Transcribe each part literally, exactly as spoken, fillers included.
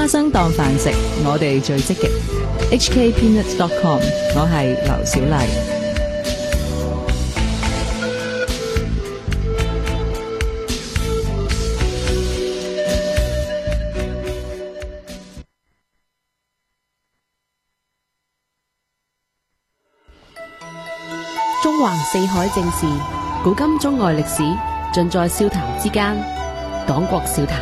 花生當飯食，我哋最積極。H K Peanuts dot com， 我係劉小麗。 中橫四海正事，古今中外歷史，盡在笑談之間。講國笑談。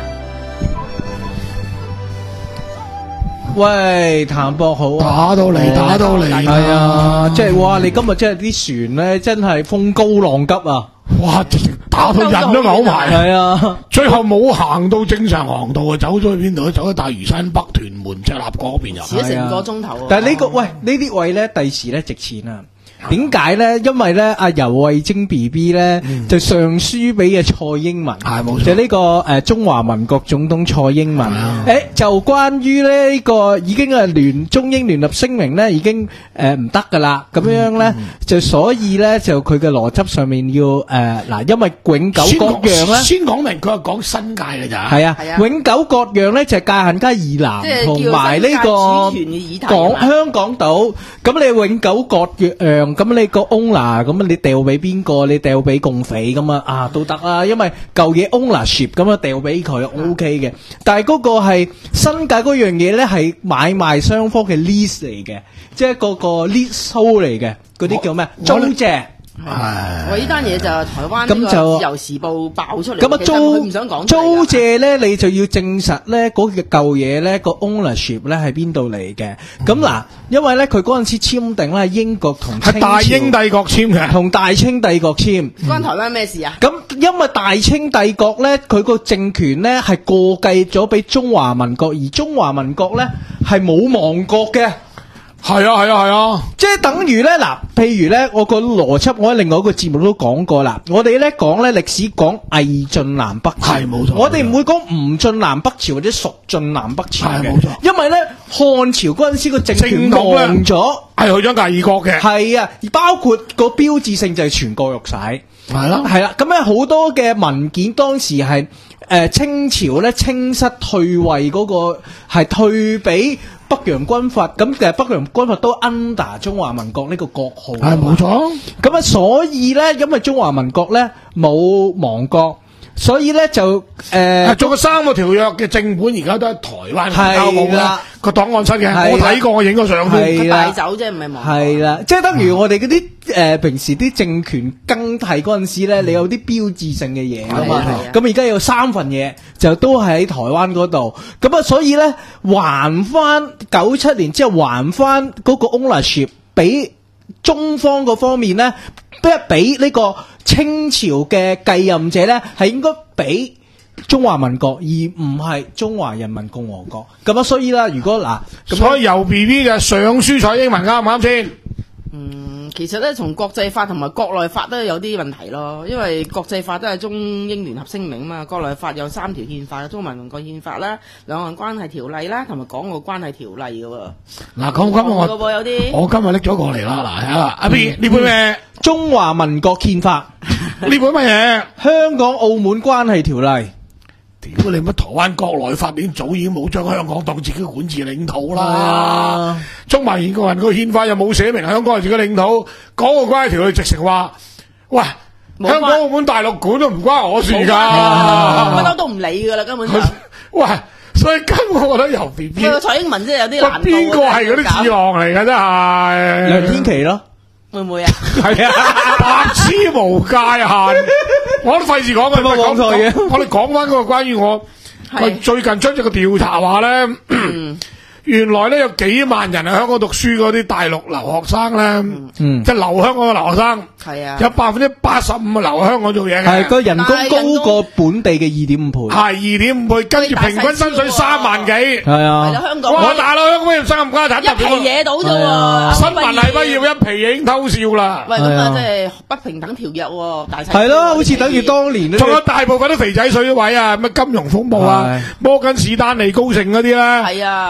喂，譚博好啊！ 打到嚟，打到嚟， 係啊！即係哇，你今日真係啲船咧，真係風高浪急啊！ 哇，直情打到人都嘔埋。 係啊， 最後冇行到正常航道啊，走咗去邊度？走咗大嶼山北屯門赤鱲角嗰邊入。 遲咗成個鐘頭喎。 但係呢個喂呢啲位咧，第時咧值錢啊！點解咧？因為咧，阿游慧晶 B B 咧就上書俾嘅蔡英文， 係冇錯， 就呢個誒中華民國總統蔡英文。誒，就關於咧呢個已經係聯中英聯合聲明咧，已經誒唔得噶啦。咁樣咧就所以咧就佢嘅邏輯上面要誒嗱，因為永久割讓咧， 先講明佢係講新界嘅咋。 係啊，永久割讓咧就係界限街以南同埋呢個港香港島。咁你永久割讓。咁你個 owner 咁你掉俾邊個？你掉俾共匪咁啊？啊都得啦，因為舊嘢 ownership 咁啊掉俾佢 OK 嘅。但係嗰個係新界嗰樣嘢咧，係買賣雙方嘅 lease 嚟嘅，即係嗰個 leasehold 嚟嘅，嗰啲叫咩？租借。 係，我呢單嘢就係台灣咁就由時報爆出嚟。 咁啊租唔想講租借咧，你就要證實咧嗰個舊嘢咧個 ownership 咧係邊度嚟嘅。咁嗱，因為咧佢嗰陣時簽訂咧係英國同係大英帝國簽嘅， 同大清帝國簽。 關台灣咩事啊？ 咁因為大清帝國咧，佢個政權咧係過繼咗俾中華民國，而中華民國咧係冇亡國嘅。 係啊係啊係啊， 即係等於咧嗱，譬如咧，我個邏輯，我喺另外一個節目都講過啦。我哋咧講咧歷史講魏晉南北朝， 係冇錯。 我哋唔會講吳晉南北朝或者蜀晉南北朝嘅， 係冇錯。 因為咧漢朝嗰陣時個政權亡咗， 係去咗第二國嘅。 係啊，包括個標誌性就係全國玉璽， 係啦， 係啦。咁咧好多嘅文件當時係誒、呃、清朝咧清室退位嗰、那個係退俾北洋軍閥，咁其實北洋軍閥都 under 中華民國呢個國號， 係冇錯。 咁啊，所以咧，因為中華民國咧冇亡國，所以咧就誒， 做咗三個條約嘅正本，而家都喺台灣交冇啦個檔案室嘅，我睇過，我影咗相都係啦，走啫，唔係亡。 係啦，即係等於我哋嗰啲誒平時啲政權更替嗰陣時咧，你有啲標誌性嘅嘢啊嘛，咁而家有三份嘢就都係喺台灣嗰度，咁啊，所以咧還翻九七年之後還翻嗰個 ownership 俾中方嗰方面咧，即係俾呢個清朝嘅繼任者咧，係應該俾中華民國，而唔係中華人民共和國。咁啊，所以啦，如果嗱， 所以由 B B 嘅上書蔡英文啱唔啱先？ 嗯，其實咧，從國際法同埋國內法都有啲問題咯，因為國際法都係中英聯合聲明嘛，國內法有三條憲法，中華民國憲法啦、兩岸關係條例啦，同埋港澳關係條例嘅喎。 嗱，咁今日我有啲我今日拎咗過嚟啦，嗱，睇下阿 B 呢本咩？ 中華民國憲法呢本乜嘢？ 香港澳門關係條例。 屌你乜台灣國內法典早已經冇將香港當自己管治領土啦，中華民國人個憲法又冇寫明香港係自己領土，港澳關係條例直情話，喂，香港澳門大陸管都唔關我事噶， 不嬲都唔理噶啦，根本就， 喂，所以根本我覺得由 B B， 蔡英文真係有啲難度。 邊個係嗰啲智囊嚟噶真係？ 梁天琦咯。 會唔會啊？ 係啊，白痴無界限，我都費事講佢冇講錯嘢。我哋講翻嗰個關於我，佢最近出咗個調查話咧，原來咧有幾萬人喺香港讀書嗰啲大陸留學生咧，即係留香港嘅留學生， 係啊， 有百分之八十五係留香港做嘢嘅， 係個人工高過本地嘅二點五倍， 係二點五倍，跟住平均薪水三萬幾，係啊， 香港我大佬香港畢業生唔關一皮嘢到啫喎， 新聞系畢業一皮已經偷笑啦， 喂，咁啊即係不平等條約喎，大細係咯，好似等於當年仲有大部分啲肥仔水位啊，咩金融風暴啊，摩根士丹利高盛嗰啲咧， 係啊， 全部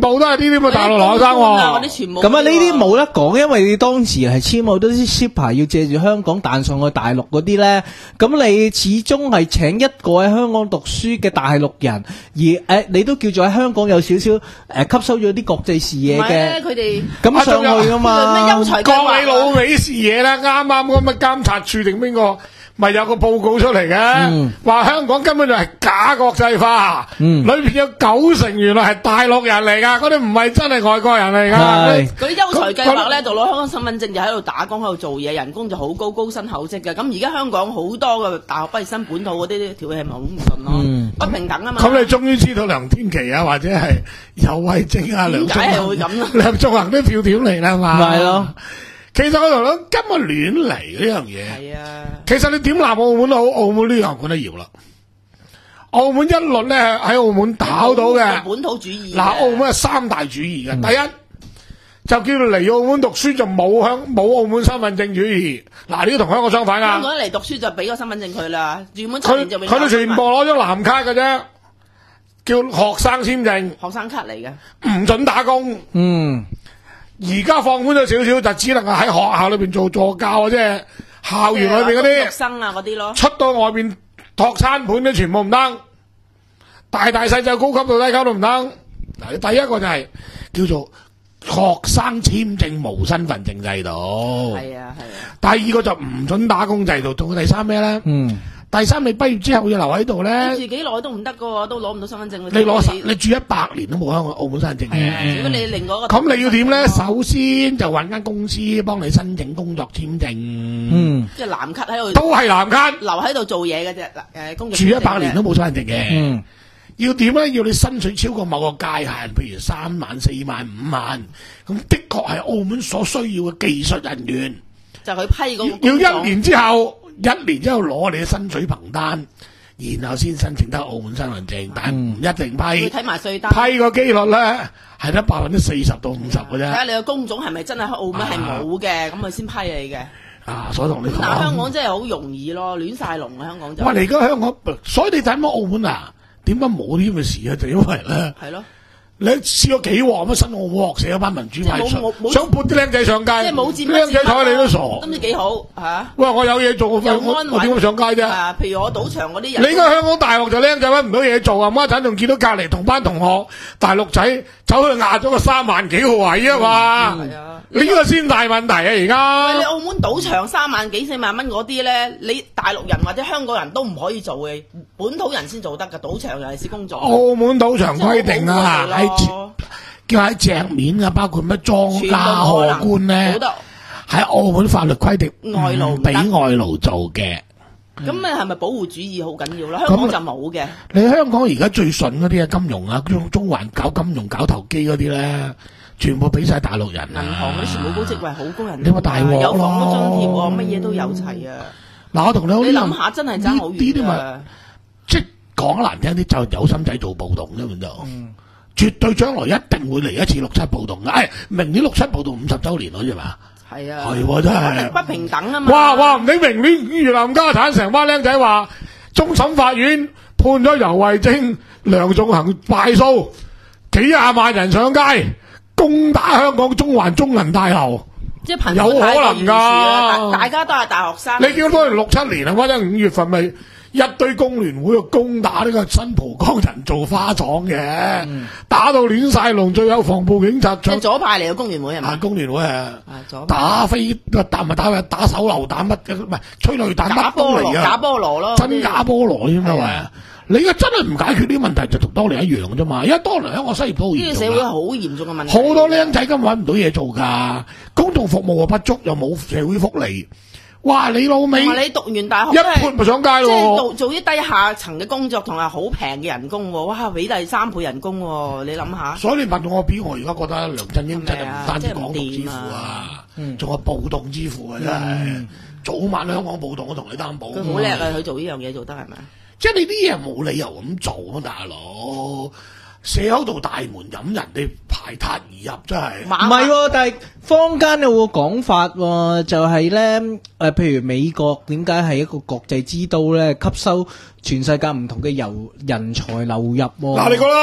部都係呢啲咁嘅大陸留學生喎。 啲全部咁啊，呢啲冇得講，因為你當時係簽好多啲 shipper 要借住香港彈上去大陸嗰啲咧，咁你始終係請一個喺香港讀書嘅大陸人，而誒、呃、你都叫做喺香港有少少誒吸收咗啲國際視野嘅， 佢哋咁上去噶嘛？ 咩優才計劃講你老味視野啦，啱啱咁嘅監察處定邊個？咪有個報告出嚟嘅，話、嗯、香港根本就係假國際化，嗯、裏邊有九成原來係大陸人嚟噶，嗰啲唔係真係外國人嚟噶。 嗰啲優才計劃咧，就攞香港身份證就喺度打工喺度做嘢，人工就好高，高薪厚職嘅。咁而家香港好多嘅大學畢業生本土嗰啲條氣係咪好唔順咯？嗯、不平等啊嘛。咁你終於知道梁天琦啊，或者係游蕙禎啊，梁點解係會咁咧？ 梁頌恆啲票點嚟啦嘛？ 咪係咯。 其實我同你講，根本亂嚟呢樣嘢。 係啊。 其實你點鬧澳門都好，澳門呢樣管得搖啦。澳門一律咧喺澳門搞到嘅本土主義。 嗱，澳門係三大主義嘅，嗯、第一就叫做嚟澳門讀書就冇香冇澳門身份證主義。嗱，呢個同香港相反啊。 香港嚟讀書就俾個身份證佢啦，原本七年就俾佢哋全部攞張藍卡嘅啫，叫學生簽證。 學生卡嚟嘅， 唔准打工。嗯。而家放寬咗少少，就只能夠喺學校裏邊做助教啊，即係校園裏邊嗰啲學生啊嗰啲咯。 出到外邊托餐盤都全部唔得，大大細細高級到低級都唔得。嗱，第一個就係叫做學生簽證無身份證制度。 係啊係啊。 第二個就唔准打工制度，仲有第三咩咧？嗯。第三，你畢業之後要留喺度咧， 你住幾耐都唔得噶，都攞唔到身份證。 你攞實，你住一百年都冇香港澳門身份證嘅。 如果你另外個咁你要點咧？首先就揾間公司幫你申請工作簽證。嗯， 即係藍卡喺度， 都係藍卡， 留喺度做嘢嘅啫。誒，工作住一百年都冇身份證嘅。嗯，要點咧？要你薪水超過某個界限，譬如三萬、四萬、五萬，咁的確係澳門所需要嘅技術人員。 就佢批嗰個要一年之後。一年之後攞你嘅薪水憑單，然後先申請得澳門身份證，但係唔一定批。 睇埋稅單， 批個機率咧係得百分之四十到五十嘅啫。睇下你個工種係咪真係喺澳門係冇嘅，咁佢先批你嘅。 啊，所以同你講， 嗱，香港真係好容易咯，亂晒龍啊！香港就。 哇！你而家香港，所以你睇乜澳門啊？點解冇啲咁嘅事啊？就因為咧。係咯。你試過幾鑊乜新澳門學社嗰班民主派想想撥啲僆仔上街， 即係冇佔僆仔睬你都傻， 都唔知幾好嚇。 喂，我有嘢做，我我點會上街啫？ 啊，譬如我賭場嗰啲人， 你而家香港大學就僆仔揾唔到嘢做啊！媽陣仲見到隔離同班同學大陸仔走去壓咗個三萬幾號位啊嘛！係啊，你呢個先大問題啊！而家喂，你澳門賭場三萬幾四萬蚊嗰啲咧，你大陸人或者香港人都唔可以做嘅，本土人先做得㗎。賭場尤其是工作。 澳門賭場規定啊，叫喺隻面啊，包括咩莊家荷官咧，喺澳門法律規定外勞俾外勞做嘅。 咁你係咪保護主義好緊要啦？香港就冇嘅。 你香港而家最順嗰啲啊，金融啊，中中環搞金融、搞投機嗰啲咧，全部俾晒大陸人啊！ 銀行嗰啲全部高職位，好高人。 你話大鑊咯， 有房屋津貼喎，乜嘢都有齊啊！ 嗱，我同你好， 你諗下，真係爭好遠啊！ 即係講難聽啲，就有心仔做暴動啫，咁就。絕對將來一定會嚟一次六七暴動嘅，哎，明年六七暴動五十週年好似嘛？ 係啊， 係真係不平等啊嘛！ 哇哇，唔理明年越南家產成班僆仔話，終審法院判咗游蕙禎、梁頌恆敗訴，幾廿萬人上街攻打香港中環中銀大樓， 即係有可能㗎， 大家都係大學生。 你叫多人六七年啊，或者五月份咪？一堆工聯會去攻打呢個新蒲崗人造花廠嘅，嗯、打到亂晒龍，最有防暴警察。即係左派嚟嘅工聯會係咪？ 啊，工聯會啊，打飛彈咪打咪打手榴彈乜嘅，唔係催淚彈乜都嚟啊！ 假菠蘿咯， 真假菠蘿添啊！喂，你而家真係唔解決呢啲問題，就同當年一樣嘅啫嘛。因為當年香港失業都好嚴重，呢個社會好嚴重嘅問題。好多僆仔根本揾唔到嘢做㗎，公共服務又不足，又冇社會福利。哇！你老味， 你讀完大學一判咪上街咯， 即係做做啲低下層嘅工作，同埋好平嘅人工，哇！俾第三倍人工，你諗下。所以你問我表，我而家覺得梁振英真係唔單止港獨之父啊，仲有暴動之父啊！真係早晚香港暴動，我同你擔保。佢好叻啊！佢做呢樣嘢做得係咪？即係你啲嘢冇理由咁做啊，大佬！社口度大門飲人哋排塔而入，真係唔係，但係坊間有個講法，就係咧誒，譬如美國點解係一個國際之都咧，吸收全世界唔同嘅遊人才流入。 嗱，你覺得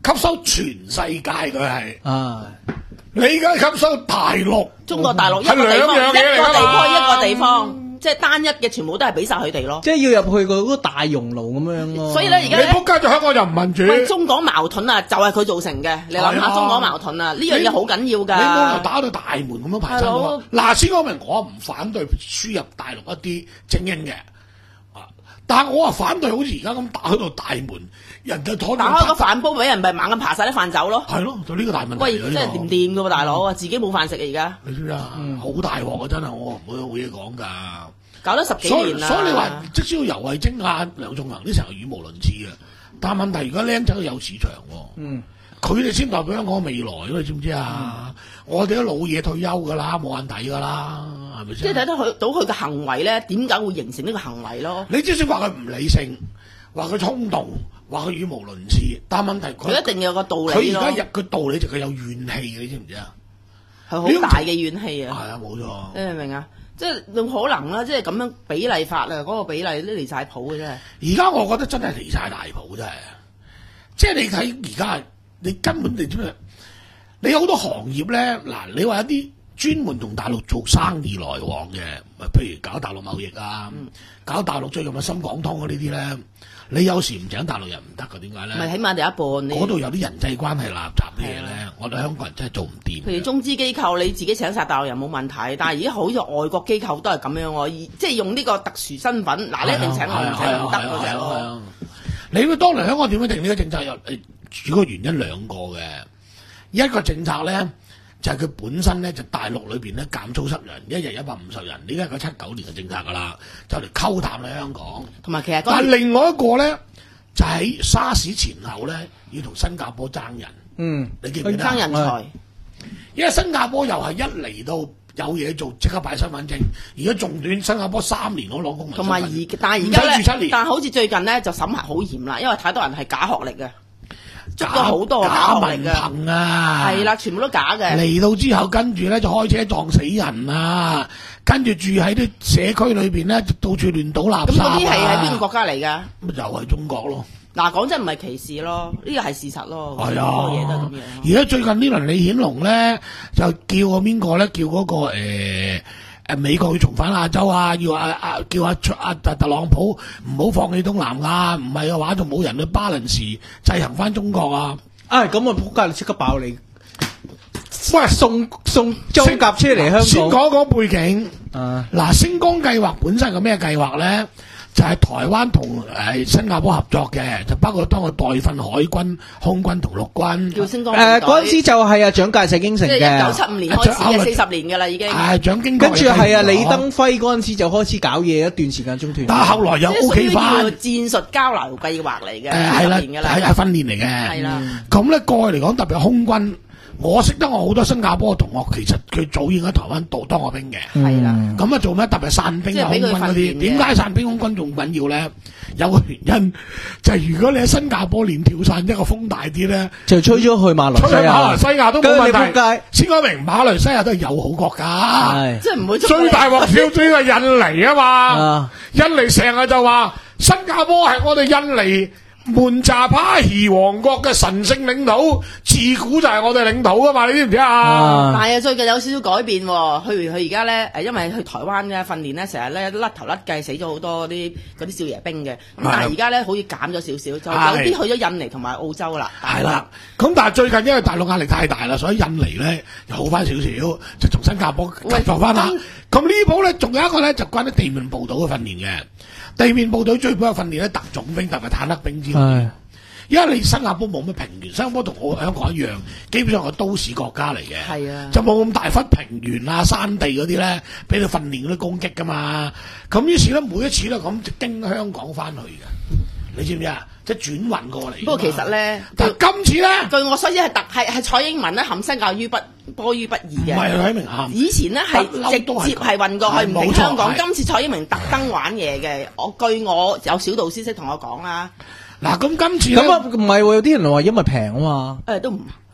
吸收全世界佢係。 啊， 你而家吸收大陸， 中國大陸一係個地方， 兩樣嘢嚟㗎嘛一個地方一個地方，即係單一嘅全部都係俾晒佢哋咯。 即係要入去個嗰個大熔爐咁樣咯。 所以咧，而你家咧， 仆街就香港就唔民主。 喂，中港矛盾啊，就係佢造成嘅。你諗係啊下中港矛盾啊，呢樣嘢好緊要你冇理由㗎。 打到大門咁樣排山係咯喎。嗱，先講明我唔反對輸入大陸一啲精英嘅，啊，但係我話反對好似而家咁打開到大門，人就妥打開個飯煲俾人，咪猛咁爬晒啲飯走咯。 係咯，就呢個大問題嚟嘅。 喂，真係掂掂㗎喎，大佬啊，自己冇飯食啊，而家你知唔知啊？好大鑊啊！真係我唔會好嘢講㗎。 搞咗十幾所以年啦。 所以你話即使要游蕙禎啊、梁頌恆啲成日語無倫次嘅，但係問題而家僆仔都有市場喎。 嗯， 佢哋先代表香港未來，你知唔知啊？我哋啲老嘢退休㗎啦，冇眼睇㗎啦，係咪先？ 即係睇得佢到佢嘅行為咧，點解會形成呢個行為咯？ 你即使話佢唔理性，話佢衝動，話佢語無倫次，但係問題佢佢一定有個道理咯。 佢而家入佢道理就佢有怨氣，你知唔知啊？ 係好大嘅怨氣啊！ 係啊，冇錯。 你明唔明啊？即係用可能啦，即係咁樣比例法啊，嗰、個比例都離晒譜嘅真係。 而家我覺得真係離晒大譜真係，即係你睇而家你根本你知咩？你有好多行業咧，嗱，你話一啲專門同大陸做生意來往嘅，咪譬如搞大陸貿易啊， 嗯、 搞大陸最近嘅深港通啊呢啲咧，你有時唔請大陸人唔得㗎，點解咧？ 咪起碼第一半。 嗰度有啲人際關係垃圾嘅嘢咧，我哋香港人真係做唔掂。 譬如中資機構，你自己請晒大陸人冇問題，但係而家好似外國機構都係咁樣喎，即係用呢個特殊身份，嗱你一定請我唔請唔得嗰隻咯。 你會當年香港點樣定呢個政策？有主要原因兩個嘅，一個政策咧就係、是、佢本身咧就大陸裏邊咧減粗失人，一日一百五十人，呢個係個七九年嘅政策㗎啦，就嚟溝淡喺香港。 同埋其實但係另外一個咧就喺、是、沙士前後咧要同新加坡爭人。 嗯， 你記唔記得？ 爭人才， 因為新加坡又係一嚟到有嘢做，即刻擺身份證。而家仲短，新加坡三年我攞公民身份。 同埋而但係而家咧， 唔使住七年但係好似最近咧就審核好嚴啦，因為太多人係假學歷嘅，捉假咗好多假假學歷文嘅， 憑啊！ 係啦，全部都假嘅。 嚟到之後，跟住咧就開車撞死人啊！跟住住喺啲社區裏邊咧，到處亂倒垃圾咁嗰啲係喺邊個啊！ 國家嚟㗎？ 咁就係中國咯。 嗱，講真唔係歧視咯，呢個係事實咯。 係好多嘢都係啊咁樣。 而家最近呢輪李顯龍咧，就叫個邊個咧？叫嗰、個誒誒、呃、美國要重返亞洲啊！要啊啊叫阿阿特特朗普唔好放棄東南亞，唔係嘅話就冇人去巴倫時制衡翻中國啊！ 啊，咁啊仆街，你即刻爆你！喂，送送裝甲車嚟香港。 先講講背景。 啊， 嗱，星光計劃本身係個咩計劃咧？就係、是、台灣同誒新加坡合作嘅，就包括當佢代訓海軍、空軍同陸軍。 叫星光誒嗰陣時就係啊蔣介石應承即係一九七嘅， 五年開始嘅，四十年嘅啦已經。 係蔣經國跟住係啊李登輝嗰陣時就開始搞嘢，一段時間中斷。 但係後來又即係屬 OK 於翻。 叫戰術交流計劃嚟嘅， 誒係啦， 四十年㗎啦， 係係訓練嚟嘅。 係啦。 咁咧過去嚟講，特別係空軍，我識得我好多新加坡嘅同學，其實佢早已經喺台灣度當過兵嘅。 係啦。 咁啊做咩？特別係散兵啊、空即係俾佢軍嗰啲， 訓練嘅點解散兵空軍仲緊要咧？有個原因就係、如果你喺新加坡練跳傘，一個風大啲咧， 就吹咗去馬來西出去馬來亞。 西亞都冇跟住你問題。 仆街先講明，馬來西亞都係友好國家。 係即係唔會捉最大鑊跳最係印尼啊嘛， 啊印尼成日就話新加坡係我哋印尼門扎巴兒王國嘅神聖領土，自古就係我哋領土噶嘛，你知唔知啊？ 啊但係最近有少少改變喎，佢佢而家咧誒，因為去台灣嘅訓練咧，成日咧甩頭甩計死咗好多啲嗰啲少爺兵嘅，咁但係而家咧好似減咗少少，就有啲去咗印尼同埋澳洲啦。 係啦，咁但係最近因為大陸壓力太大啦，所以印尼咧又好翻少少，就同新加坡合作翻啦。咁呢鋪咧仲有一個咧就關於地面部隊嘅訓練嘅。地面部隊最主要訓練咧特種兵，特別坦克兵之類。因為你新加坡冇乜平原，新加坡同我香港一樣，基本上係都市國家嚟嘅， 係啊， 就冇咁大忽平原啊、山地嗰啲咧，俾你訓練嗰啲攻擊噶嘛。咁於是咧，每一次都咁就經香港翻去嘅，你知唔知啊？即係轉運過嚟。 不過其實咧， 但係今次咧， 據我所知係特係係蔡英文咧含身教於不多於不義嘅。 唔係喺明涵。 以前咧係直接係運過去唔停香港，今次蔡英文特登玩嘢嘅。我據我有小道消息同我講啦。 嗱，咁今次咁啊，唔係喎，有啲人話因為平啊嘛。 誒都唔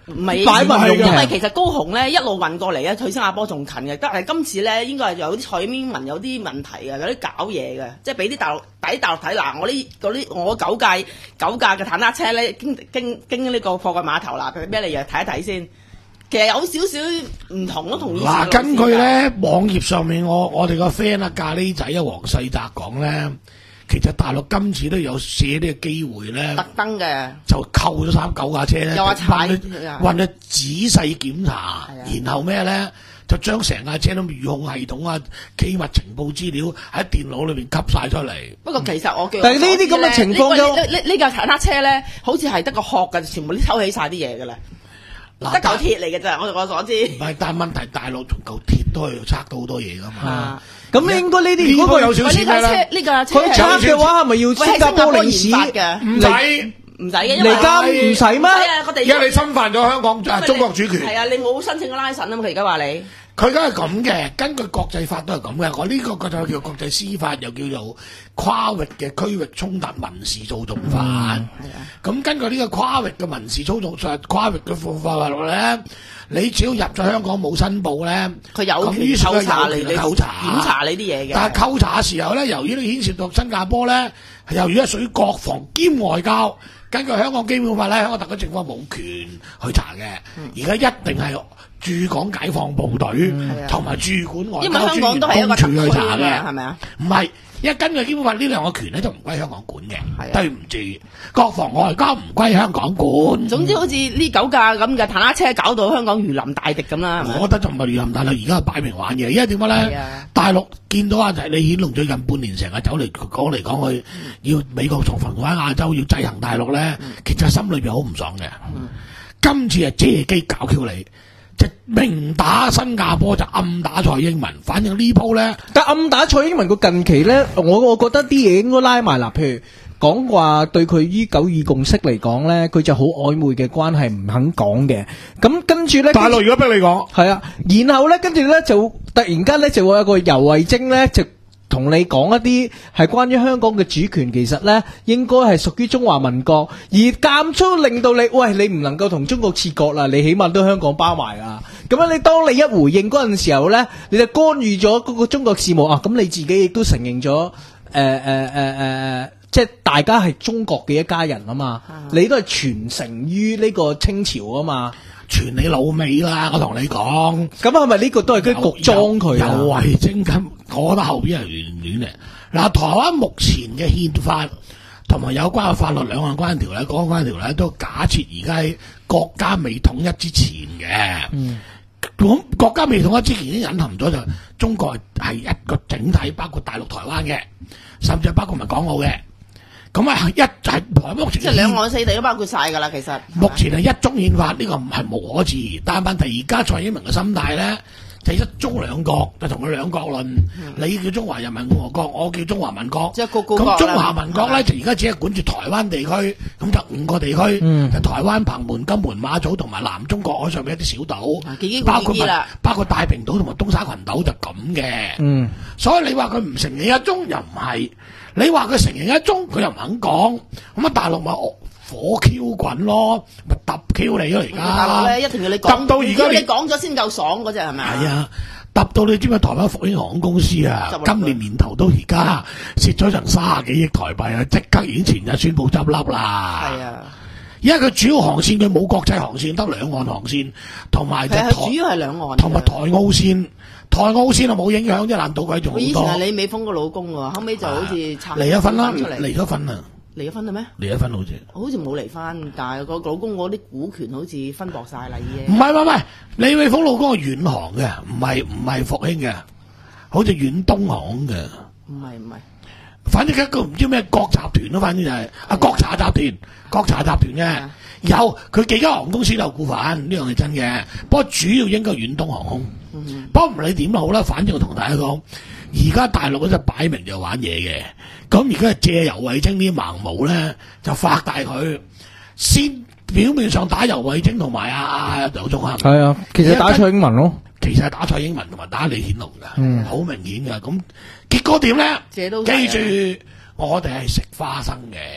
唔係擺埋因為其實高雄咧一路運過嚟咧，去新加坡仲近嘅。但係今次咧應該係有啲蔡英文有啲問題嘅，有啲搞嘢嘅，即係俾啲大陸抵大陸睇嗱，我呢嗰啲我九架九架嘅坦克車咧經經經呢個貨櫃碼頭啦，佢咩嚟嘅睇一睇先。其實有少少唔同咯，同以前嗱，根據咧網頁上面我我哋個 friend 啊咖喱仔啊黃世澤講咧，其實大陸今次都有借呢個機會咧， 特登嘅就扣咗三九架車咧， 又話踩運去仔細檢查，然後咩咧就將成架車都預控系統啊、機密情報資料喺電腦裏邊吸晒出嚟。 不過其實我叫， 但係呢啲咁嘅情況都呢呢呢架坦克車咧，好似係得個殼㗎，全部都抽起晒啲嘢㗎啦。得嚿鐵嚟嘅咋，我我所知。唔係，但係問題大陸從嚿鐵都係測到好多嘢噶嘛。 咁應該呢啲如果佢有少少咩咧？ 呢架車佢測嘅話係咪要新加坡領事嘅？ 唔使唔使嘅，因為嚟監唔使咩？ 而家你侵犯咗香港啊中國主權。 係啊，你冇申請個拉神啊嘛，佢而家話你。 佢梗係咁嘅，根據國際法都係咁嘅。我呢個就叫國際司法，又叫做跨域嘅區域衝突民事訴訟法。係、嗯、啊。咁根據呢個跨域嘅民事訴訟法、跨域嘅法律咧，你只要入咗香港冇申報咧， 佢有權扣查你， 扣查檢查你啲嘢嘅。 但係扣查嘅時候咧，由於你牽涉到新加坡咧，由於係屬於國防兼外交，根據香港基本法咧，香港特區政府冇權去查嘅。而家、嗯、一定係駐港解放部隊同埋駐管外交專員公署去查嘅，係咪啊？唔係，因為根據基本法呢兩個權咧就唔歸香港管嘅。對唔住，國防外交唔歸香港管。 總之好似呢九架咁嘅坦克車搞到香港如臨大敵咁啦。 我覺得就唔係如臨大敵，而家係擺明玩嘅。因為點解咧？大陸見到啊，就係李顯龍最近半年成日走嚟講嚟講去，要美國從喺亞洲要制衡大陸咧，其實心裏邊好唔爽嘅。今次係借機搞 Q 你。即明打新加坡就暗打蔡英文，反正呢鋪咧， 但暗打蔡英文個近期咧，我我覺得啲嘢應該拉埋啦。譬如講話對佢於九二共識嚟講咧，佢就好曖昧嘅關係唔肯講嘅。咁跟住咧， 大陸如果逼你講， 係啊，然後咧跟住咧就突然間咧就會有個游蕙禎咧就同你講一啲係關於香港嘅主權，其實咧應該係屬於中華民國，而間中令到你，喂，你唔能夠同中國切割啦，你起碼都香港包埋啊。咁樣你當你一回應嗰陣時候咧，你就干預咗嗰個中國事務啊。咁你自己亦都承認咗，誒誒誒誒，即係大家係中國嘅一家人啊嘛。你都係傳承於呢個清朝啊嘛。 傳你老味啦！我同你講， 咁係咪呢個都係啲局裝佢啊？ 游蕙禎咁，我覺得後邊係亂亂嘅。嗱，台灣目前嘅憲法同埋有關嘅法律兩岸關係條例、港關係條例都假設而家喺國家未統一之前嘅。嗯，咁國家未統一之前已經隱含咗就中國係一個整體，包括大陸、台灣嘅，甚至係包括埋港澳嘅。咁啊，一就係台目前即係兩岸四地都包括晒㗎啦，其實目前係一中憲法，呢、這個唔係無可置疑。但係問題而家蔡英文嘅心態咧，就一中兩國，就同佢兩國論。嗯、你叫中華人民共和國，我叫中華民國。 即係咁中華民國咧，就而家只係管住台灣地區，咁就五個地區，嗯、就台灣、澎門、金門、馬祖同埋南中國海上面一啲小島， 嗯、 包括包括太平島同埋東沙群島就咁嘅。嗯，所以你話佢唔承認一中又唔係。你話佢承認一中，佢又唔肯講，咁啊大陸咪火 Q 滾咯，咪揼 Q 你咯而家。 大陸咧一定要你講， 到而家你講咗先夠爽嗰隻係咪啊？ 係啊，揼到你知唔知台灣復興航空公司啊？今年年頭到而家蝕咗成卅幾億台幣啊！即刻已經前日宣布執笠啦。係啊，因為佢主要航線佢冇國際航線，得兩岸航線，同埋就台主要係兩岸， 同埋台澳線。台澳線啊冇影響，即係爛賭鬼仲好多。 以前係李美鳳個老公喎，後尾就好似拆離咗婚啦，離咗婚啦， 離咗婚啦咩？ 離咗婚好似， 好似冇離婚，但係個老公嗰啲股權好似分薄晒啦已經。 唔係唔係唔係，李美鳳老公係遠航嘅，唔係唔係復興嘅，好似遠東航嘅。 唔係唔係， 反正一個唔知咩國集團咯，反正就係啊國茶集團，國茶集團嘅。有佢幾間航空公司都有股份，呢樣係真嘅。不過主要應該遠東航空。嗯、不過唔理點都好啦，反正我同大家講，而家大陸嗰隻擺明就玩嘢嘅。咁而家係借游蕙禎啲盲毛咧，就發大佢，先表面上打游蕙禎同埋阿劉宗恒。係啊，其實打蔡英文咯， 其實係打蔡英文同埋打李顯龍噶，好、嗯、明顯噶。咁結果點咧？記住，我哋係食花生嘅，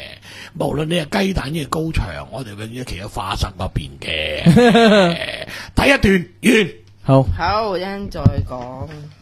無論你係雞蛋嘅高牆，我哋永遠企喺花生嗰邊嘅。第一段完。 好， 好，一陣再講。